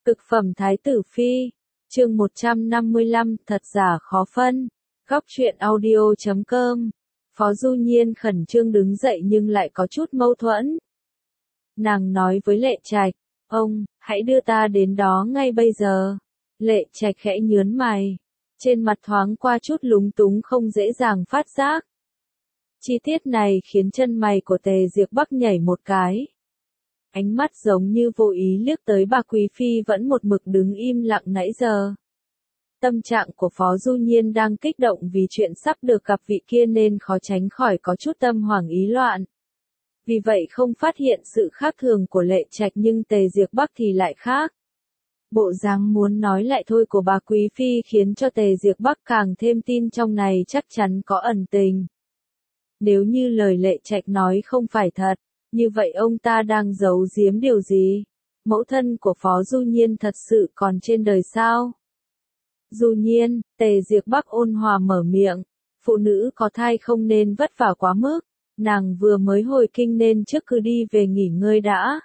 Cực phẩm Thái tử Phi, chương 155, thật giả khó phân. Góc truyện audio.com. Phó Du Nhiên khẩn trương đứng dậy nhưng lại có chút mâu thuẫn. Nàng nói với Lệ Trạch, ông, hãy đưa ta đến đó ngay bây giờ. Lệ Trạch khẽ nhướng mày. Trên mặt thoáng qua chút lúng túng không dễ dàng phát giác. Chi tiết này khiến chân mày của Tề Diệp Bắc nhảy một cái. Ánh mắt giống như vô ý liếc tới bà Quý Phi vẫn một mực đứng im lặng nãy giờ. Tâm trạng của Phó Du Nhiên đang kích động vì chuyện sắp được gặp vị kia nên khó tránh khỏi có chút tâm hoảng ý loạn. Vì vậy không phát hiện sự khác thường của Lệ Trạch nhưng Tề Diệp Bắc thì lại khác. Bộ dáng muốn nói lại thôi của bà Quý Phi khiến cho Tề Diệp Bắc càng thêm tin trong này chắc chắn có ẩn tình. Nếu như lời Lệ Trạch nói không phải thật, như vậy ông ta đang giấu giếm điều gì? Mẫu thân của Phó Du Nhiên thật sự còn trên đời sao? Du Nhiên, Tề Diệp Bắc ôn hòa mở miệng, phụ nữ có thai không nên vất vả quá mức, nàng vừa mới hồi kinh nên trước cứ đi về nghỉ ngơi đã.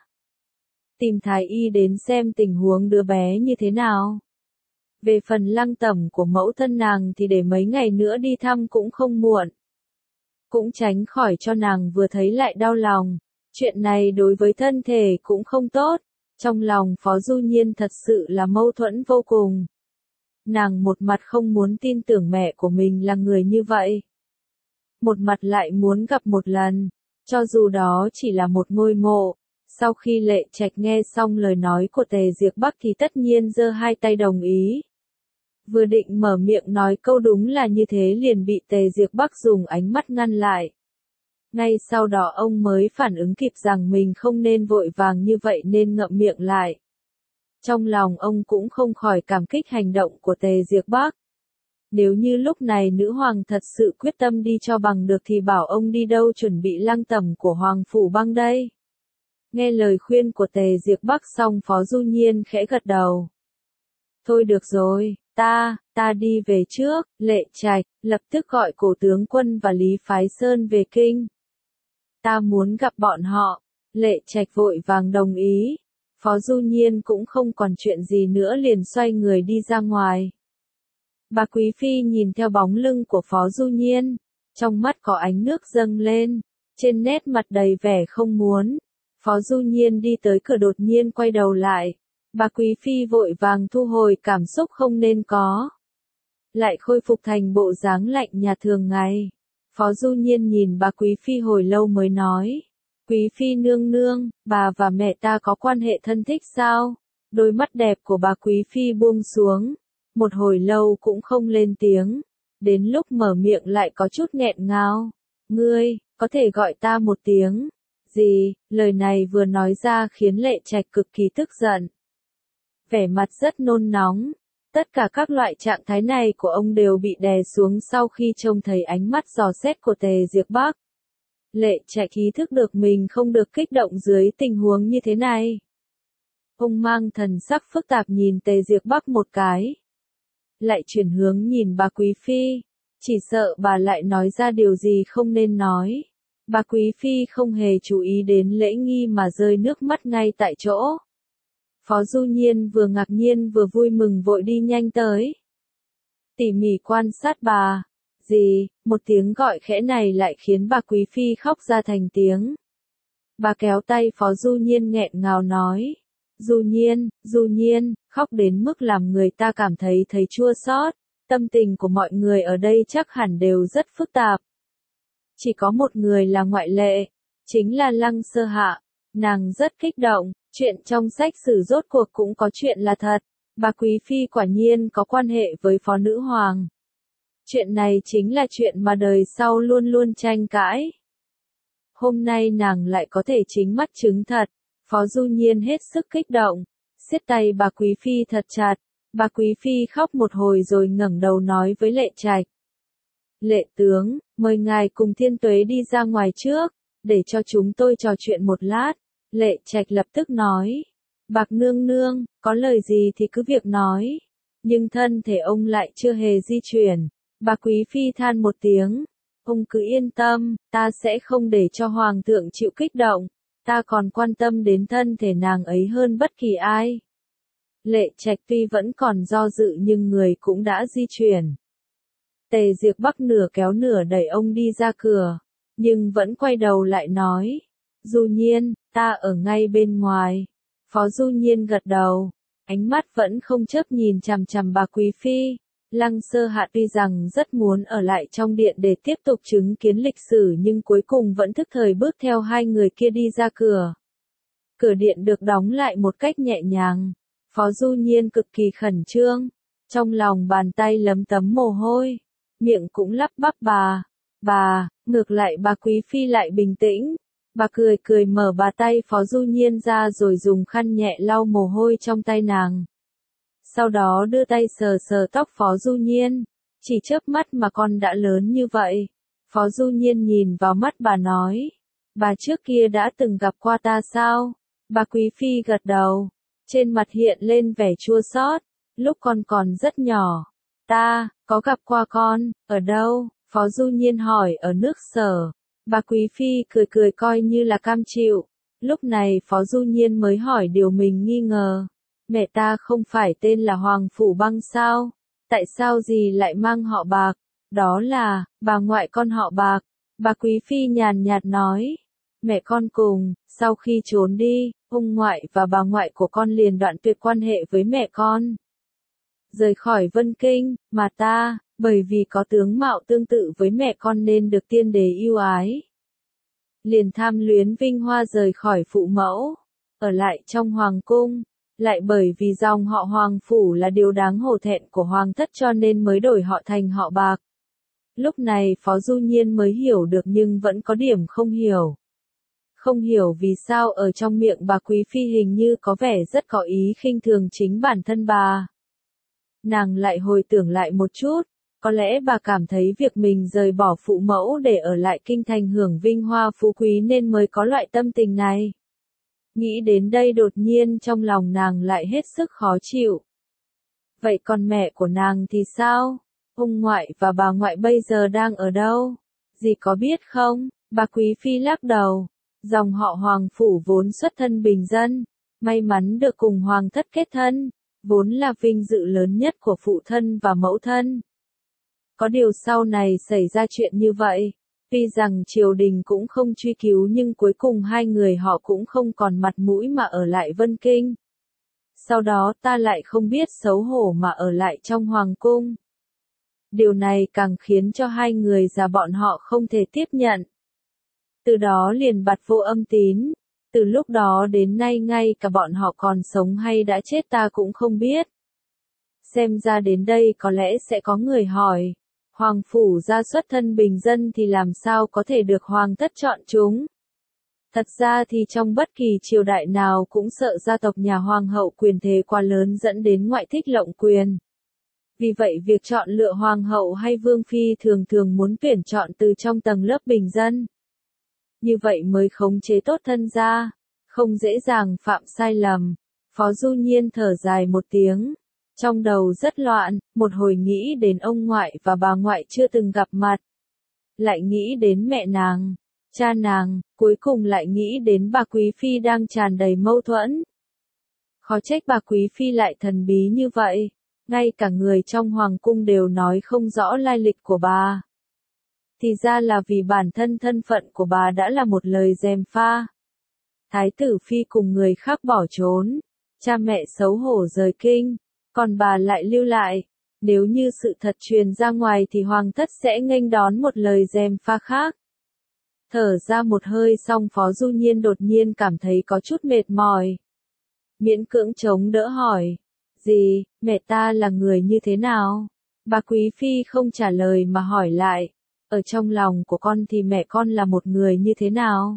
Tìm thái y đến xem tình huống đứa bé như thế nào. Về phần Lăng Tẩm của mẫu thân nàng thì để mấy ngày nữa đi thăm cũng không muộn. Cũng tránh khỏi cho nàng vừa thấy lại đau lòng. Chuyện này đối với thân thể cũng không tốt. Trong lòng Phó Du Nhiên thật sự là mâu thuẫn vô cùng. Nàng một mặt không muốn tin tưởng mẹ của mình là người như vậy. Một mặt lại muốn gặp một lần, cho dù đó chỉ là một ngôi mộ. Sau khi Lệ Trạch nghe xong lời nói của Tề Diệp Bắc thì tất nhiên giơ hai tay đồng ý. Vừa định mở miệng nói câu đúng là như thế liền bị Tề Diệp Bắc dùng ánh mắt ngăn lại. Ngay sau đó ông mới phản ứng kịp rằng mình không nên vội vàng như vậy nên ngậm miệng lại. Trong lòng ông cũng không khỏi cảm kích hành động của Tề Diệp Bắc. Nếu như lúc này nữ hoàng thật sự quyết tâm đi cho bằng được thì bảo ông đi đâu chuẩn bị Lăng Tẩm của Hoàng Phủ Băng đây. Nghe lời khuyên của Tề Diệp Bắc xong Phó Du Nhiên khẽ gật đầu. Thôi được rồi, ta đi về trước. Lệ Trạch lập tức gọi Cổ tướng quân và Lý Phái Sơn về kinh. Ta muốn gặp bọn họ. Lệ Trạch vội vàng đồng ý. Phó Du Nhiên cũng không còn chuyện gì nữa liền xoay người đi ra ngoài. Bà Quý Phi nhìn theo bóng lưng của Phó Du Nhiên, trong mắt có ánh nước dâng lên, trên nét mặt đầy vẻ không muốn. Phó Du Nhiên đi tới cửa đột nhiên quay đầu lại. Bà Quý Phi vội vàng thu hồi cảm xúc không nên có. Lại khôi phục thành bộ dáng lạnh nhạt thường ngày. Phó Du Nhiên nhìn bà Quý Phi hồi lâu mới nói. Quý Phi nương nương, bà và mẹ ta có quan hệ thân thích sao? Đôi mắt đẹp của bà Quý Phi buông xuống. Một hồi lâu cũng không lên tiếng. Đến lúc mở miệng lại có chút nghẹn ngào. Ngươi, có thể gọi ta một tiếng. Gì? Lời này vừa nói ra khiến Lệ Trạch cực kỳ tức giận. Vẻ mặt rất nôn nóng. Tất cả các loại trạng thái này của ông đều bị đè xuống sau khi trông thấy ánh mắt dò xét của Tề Diệp Bắc. Lệ Trạch ý thức được mình không được kích động dưới tình huống như thế này. Ông mang thần sắc phức tạp nhìn Tề Diệp Bắc một cái. Lại chuyển hướng nhìn bà Quý Phi. Chỉ sợ bà lại nói ra điều gì không nên nói. Bà Quý Phi không hề chú ý đến lễ nghi mà rơi nước mắt ngay tại chỗ. Phó Du Nhiên vừa ngạc nhiên vừa vui mừng vội đi nhanh tới. Tỉ mỉ quan sát bà. Gì, một tiếng gọi khẽ này lại khiến bà Quý Phi khóc ra thành tiếng. Bà kéo tay Phó Du Nhiên nghẹn ngào nói. Du Nhiên, khóc đến mức làm người ta cảm thấy chua xót. Tâm tình của mọi người ở đây chắc hẳn đều rất phức tạp. Chỉ có một người là ngoại lệ, chính là Lăng Sơ Hạ. Nàng rất kích động, chuyện trong sách sử rốt cuộc cũng có chuyện là thật. Bà Quý Phi quả nhiên có quan hệ với Phó Nữ Hoàng. Chuyện này chính là chuyện mà đời sau luôn luôn tranh cãi. Hôm nay nàng lại có thể chính mắt chứng thật. Phó Du Nhiên hết sức kích động, siết tay bà Quý Phi thật chặt. Bà Quý Phi khóc một hồi rồi ngẩng đầu nói với Lệ Trạch. Lệ tướng, mời ngài cùng Thiên Tuế đi ra ngoài trước, để cho chúng tôi trò chuyện một lát. Lệ Trạch lập tức nói. Bạc nương nương, có lời gì thì cứ việc nói. Nhưng thân thể ông lại chưa hề di chuyển. Bà Quý Phi than một tiếng. Ông cứ yên tâm, ta sẽ không để cho Hoàng thượng chịu kích động. Ta còn quan tâm đến thân thể nàng ấy hơn bất kỳ ai. Lệ Trạch tuy vẫn còn do dự nhưng người cũng đã di chuyển. Tề Diệp Bắc nửa kéo nửa đẩy ông đi ra cửa, nhưng vẫn quay đầu lại nói, Du Nhiên, ta ở ngay bên ngoài. Phó Du Nhiên gật đầu, ánh mắt vẫn không chớp nhìn chằm chằm bà Quý Phi. Lăng Sơ Hạ tuy rằng rất muốn ở lại trong điện để tiếp tục chứng kiến lịch sử nhưng cuối cùng vẫn thức thời bước theo hai người kia đi ra cửa. Cửa điện được đóng lại một cách nhẹ nhàng. Phó Du Nhiên cực kỳ khẩn trương, trong lòng bàn tay lấm tấm mồ hôi, miệng cũng lắp bắp bà, ngược lại bà Quý Phi lại bình tĩnh. Bà cười cười mở bà tay Phó Du Nhiên ra rồi dùng khăn nhẹ lau mồ hôi trong tay nàng. Sau đó đưa tay sờ sờ tóc Phó Du Nhiên, chỉ chớp mắt mà con đã lớn như vậy. Phó Du Nhiên nhìn vào mắt bà nói, bà trước kia đã từng gặp qua ta sao? Bà Quý Phi gật đầu, trên mặt hiện lên vẻ chua xót, lúc con còn rất nhỏ. Ta, có gặp qua con, ở đâu? Phó Du Nhiên hỏi ở nước Sở. Bà Quý Phi cười cười coi như là cam chịu. Lúc này Phó Du Nhiên mới hỏi điều mình nghi ngờ. Mẹ ta không phải tên là Hoàng Phủ Băng sao? Tại sao dì lại mang họ Bạc? Đó là, bà ngoại con họ Bạc. Bà Quý Phi nhàn nhạt nói. Mẹ con cùng, sau khi trốn đi, ông ngoại và bà ngoại của con liền đoạn tuyệt quan hệ với mẹ con. Rời khỏi Vân Kinh, mà ta, bởi vì có tướng mạo tương tự với mẹ con nên được tiên đế yêu ái. Liền tham luyến vinh hoa rời khỏi phụ mẫu, ở lại trong hoàng cung, lại bởi vì dòng họ Hoàng Phủ là điều đáng hổ thẹn của hoàng thất cho nên mới đổi họ thành họ Bạc. Lúc này Phó Du Nhiên mới hiểu được nhưng vẫn có điểm không hiểu. Không hiểu vì sao ở trong miệng bà Quý Phi hình như có vẻ rất có ý khinh thường chính bản thân bà. Nàng lại hồi tưởng lại một chút, có lẽ bà cảm thấy việc mình rời bỏ phụ mẫu để ở lại kinh thành hưởng vinh hoa phú quý nên mới có loại tâm tình này. Nghĩ đến đây đột nhiên trong lòng nàng lại hết sức khó chịu. Vậy còn mẹ của nàng thì sao? Ông ngoại và bà ngoại bây giờ đang ở đâu? Dì có biết không? Bà Quý Phi lắc đầu. Dòng họ Hoàng Phủ vốn xuất thân bình dân, may mắn được cùng hoàng thất kết thân, vốn là vinh dự lớn nhất của phụ thân và mẫu thân. Có điều sau này xảy ra chuyện như vậy, tuy rằng triều đình cũng không truy cứu nhưng cuối cùng hai người họ cũng không còn mặt mũi mà ở lại Vân Kinh. Sau đó ta lại không biết xấu hổ mà ở lại trong hoàng cung. Điều này càng khiến cho hai người già bọn họ không thể tiếp nhận. Từ đó liền bặt vô âm tín, từ lúc đó đến nay ngay cả bọn họ còn sống hay đã chết ta cũng không biết. Xem ra đến đây có lẽ sẽ có người hỏi, Hoàng Phủ gia xuất thân bình dân thì làm sao có thể được hoàng thất chọn chúng? Thật ra thì trong bất kỳ triều đại nào cũng sợ gia tộc nhà hoàng hậu quyền thế quá lớn dẫn đến ngoại thích lộng quyền. Vì vậy việc chọn lựa hoàng hậu hay vương phi thường thường muốn tuyển chọn từ trong tầng lớp bình dân. Như vậy mới khống chế tốt thân gia, không dễ dàng phạm sai lầm. Phó Du Nhiên thở dài một tiếng, trong đầu rất loạn, một hồi nghĩ đến ông ngoại và bà ngoại chưa từng gặp mặt. Lại nghĩ đến mẹ nàng, cha nàng, cuối cùng lại nghĩ đến bà Quý Phi đang tràn đầy mâu thuẫn. Khó trách bà Quý Phi lại thần bí như vậy, ngay cả người trong hoàng cung đều nói không rõ lai lịch của bà. Thì ra là vì bản thân thân phận của bà đã là một lời gièm pha. Thái tử Phi cùng người khác bỏ trốn, cha mẹ xấu hổ rời kinh, còn bà lại lưu lại. Nếu như sự thật truyền ra ngoài thì hoàng thất sẽ nghênh đón một lời gièm pha khác. Thở ra một hơi xong Phó Du Nhiên đột nhiên cảm thấy có chút mệt mỏi. Miễn cưỡng chống đỡ hỏi, dì, mẹ ta là người như thế nào? Bà Quý Phi không trả lời mà hỏi lại, ở trong lòng của con thì mẹ con là một người như thế nào?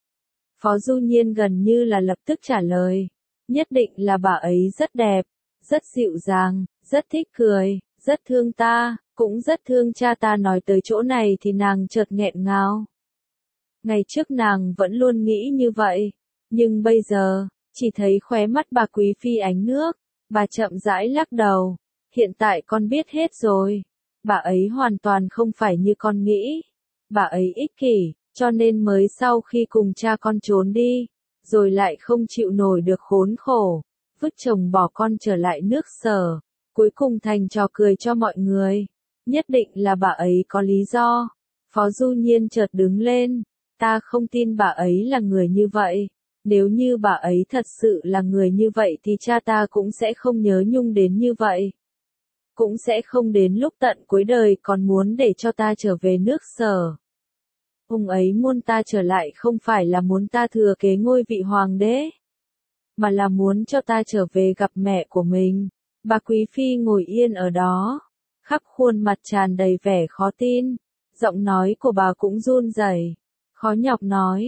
Phó Du Nhiên gần như là lập tức trả lời, nhất định là bà ấy rất đẹp, rất dịu dàng, rất thích cười, rất thương ta, cũng rất thương cha ta. Nói tới chỗ này thì nàng chợt nghẹn ngào. Ngày trước nàng vẫn luôn nghĩ như vậy, nhưng bây giờ, chỉ thấy khóe mắt bà Quý Phi ánh nước, bà chậm rãi lắc đầu, hiện tại con biết hết rồi, bà ấy hoàn toàn không phải như con nghĩ, bà ấy ích kỷ, cho nên mới sau khi cùng cha con trốn đi, rồi lại không chịu nổi được khốn khổ, vứt chồng bỏ con trở lại nước Sở, cuối cùng thành trò cười cho mọi người. Nhất định là bà ấy có lý do. Phó Du Nhiên chợt đứng lên, ta không tin bà ấy là người như vậy. Nếu như bà ấy thật sự là người như vậy thì cha ta cũng sẽ không nhớ nhung đến như vậy. Cũng sẽ không đến lúc tận cuối đời còn muốn để cho ta trở về nước Sở. Ông ấy muốn ta trở lại không phải là muốn ta thừa kế ngôi vị hoàng đế, mà là muốn cho ta trở về gặp mẹ của mình. Bà Quý Phi ngồi yên ở đó, khắp khuôn mặt tràn đầy vẻ khó tin, giọng nói của bà cũng run rẩy, khó nhọc nói,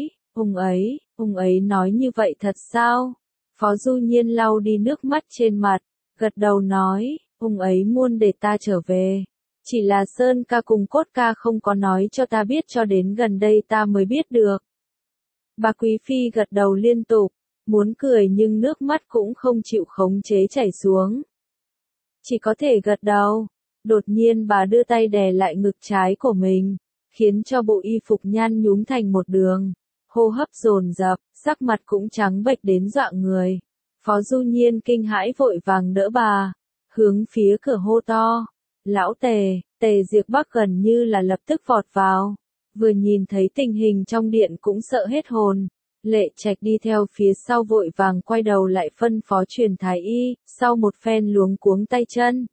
ông ấy nói như vậy thật sao? Phó Du Nhiên lau đi nước mắt trên mặt, gật đầu nói, ông ấy muốn để ta trở về. Chỉ là Sơn ca cùng Cốt ca không có nói cho ta biết cho đến gần đây ta mới biết được. Bà Quý Phi gật đầu liên tục, muốn cười nhưng nước mắt cũng không chịu khống chế chảy xuống. Chỉ có thể gật đầu. Đột nhiên bà đưa tay đè lại ngực trái của mình, khiến cho bộ y phục nhăn nhúm thành một đường, hô hấp dồn dập, sắc mặt cũng trắng bệch đến dọa người. Phó Du Nhiên kinh hãi vội vàng đỡ bà, hướng phía cửa hô to. Lão Tề, Tề Diệp Bắc gần như là lập tức vọt vào, vừa nhìn thấy tình hình trong điện cũng sợ hết hồn. Lệ Trạch đi theo phía sau vội vàng quay đầu lại phân phó truyền thái y, sau một phen luống cuống tay chân.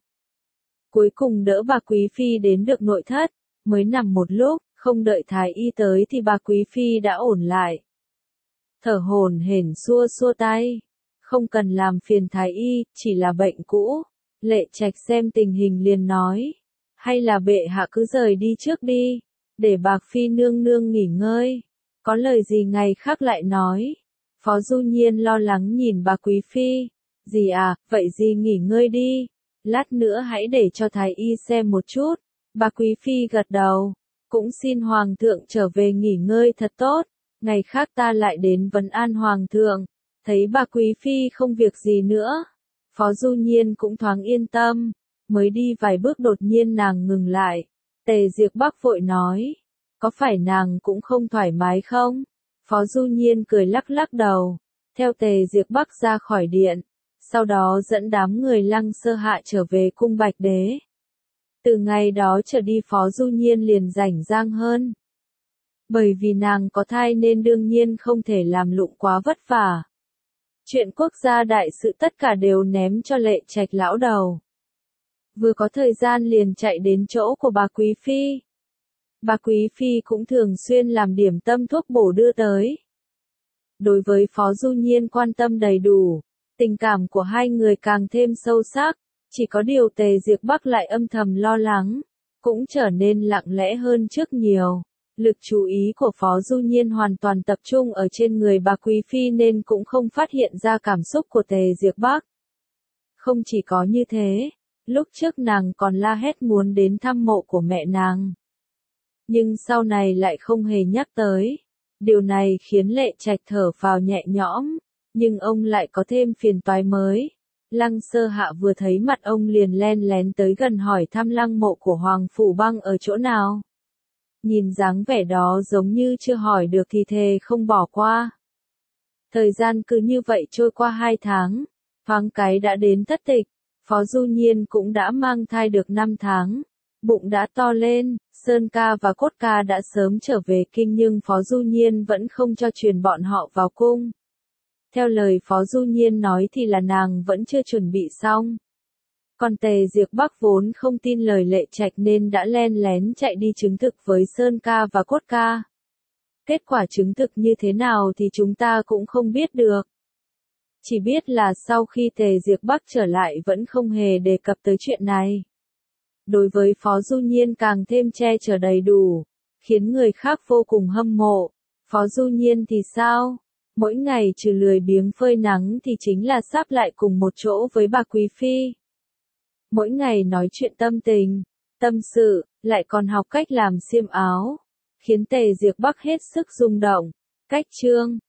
Cuối cùng đỡ bà Quý Phi đến được nội thất, mới nằm một lúc, không đợi thái y tới thì bà Quý Phi đã ổn lại. Thở hổn hển xua xua tay, không cần làm phiền thái y, chỉ là bệnh cũ. Lệ Trạch xem tình hình liền nói, hay là bệ hạ cứ rời đi trước đi, để Bạc Phi nương nương nghỉ ngơi. Có lời gì ngày khác lại nói. Phó Du Nhiên lo lắng nhìn bà Quý Phi. Dì à, vậy dì nghỉ ngơi đi. Lát nữa hãy để cho thái y xem một chút. Bà Quý Phi gật đầu. Cũng xin Hoàng thượng trở về nghỉ ngơi thật tốt. Ngày khác ta lại đến vấn an Hoàng thượng. Thấy bà Quý Phi không việc gì nữa. Phó Du Nhiên cũng thoáng yên tâm. Mới đi vài bước đột nhiên nàng ngừng lại. Tề Diệp Bắc vội nói. Có phải nàng cũng không thoải mái không? Phó Du Nhiên cười lắc lắc đầu, theo Tề Diệp Bắc ra khỏi điện, sau đó dẫn đám người Lăng Sơ Hạ trở về cung Bạch Đế. Từ ngày đó trở đi Phó Du Nhiên liền rảnh rang hơn. Bởi vì nàng có thai nên đương nhiên không thể làm lụng quá vất vả. Chuyện quốc gia đại sự tất cả đều ném cho Lệ Trạch lão đầu. Vừa có thời gian liền chạy đến chỗ của bà Quý Phi. Bà Quý Phi cũng thường xuyên làm điểm tâm thuốc bổ đưa tới. Đối với Phó Du Nhiên quan tâm đầy đủ, tình cảm của hai người càng thêm sâu sắc, chỉ có điều Tề Diệp Bắc lại âm thầm lo lắng, cũng trở nên lặng lẽ hơn trước nhiều. Lực chú ý của Phó Du Nhiên hoàn toàn tập trung ở trên người bà Quý Phi nên cũng không phát hiện ra cảm xúc của Tề Diệp Bắc. Không chỉ có như thế, lúc trước nàng còn la hét muốn đến thăm mộ của mẹ nàng. Nhưng sau này lại không hề nhắc tới. Điều này khiến Lệ Trạch thở phào nhẹ nhõm, nhưng ông lại có thêm phiền toái mới. Lăng Sơ Hạ vừa thấy mặt ông liền len lén tới gần hỏi thăm lăng mộ của Hoàng Phủ Băng ở chỗ nào. Nhìn dáng vẻ đó giống như chưa hỏi được thì thề không bỏ qua. Thời gian cứ như vậy trôi qua 2 tháng, thoáng cái đã đến thất tịch, Phó Du Nhiên cũng đã mang thai được 5 tháng. Bụng đã to lên, Sơn ca và Cốt ca đã sớm trở về kinh nhưng Phó Du Nhiên vẫn không cho truyền bọn họ vào cung. Theo lời Phó Du Nhiên nói thì là nàng vẫn chưa chuẩn bị xong. Còn Tề Diệp Bắc vốn không tin lời Lệ Trạch nên đã len lén chạy đi chứng thực với Sơn ca và Cốt ca. Kết quả chứng thực như thế nào thì chúng ta cũng không biết được. Chỉ biết là sau khi Tề Diệp Bắc trở lại vẫn không hề đề cập tới chuyện này. Đối với Phó Du Nhiên càng thêm che chở đầy đủ, khiến người khác vô cùng hâm mộ. Phó Du Nhiên thì sao? Mỗi ngày trừ lười biếng phơi nắng thì chính là sắp lại cùng một chỗ với bà Quý Phi. Mỗi ngày nói chuyện tâm tình, tâm sự, lại còn học cách làm xiêm áo, khiến Tề Diệp Bắc hết sức rung động. Cách chương